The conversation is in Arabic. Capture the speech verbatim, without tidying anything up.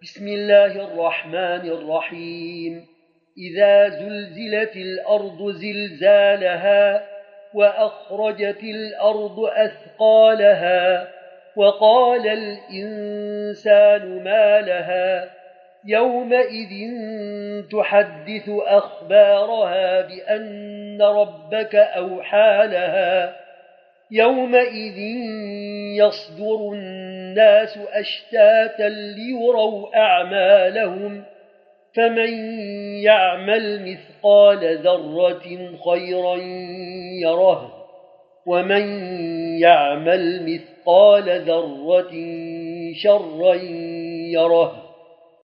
بسم الله الرحمن الرحيم إذا زلزلت الأرض زلزالها وأخرجت الأرض أثقالها وقال الإنسان ما لها يومئذ تحدث أخبارها بأن ربك أوحى لها يومئذ يصدر الناس أشتاتا ليروا أعمالهم فمن يعمل مثقال ذرة خيرا يره ومن يعمل مثقال ذرة شرا يره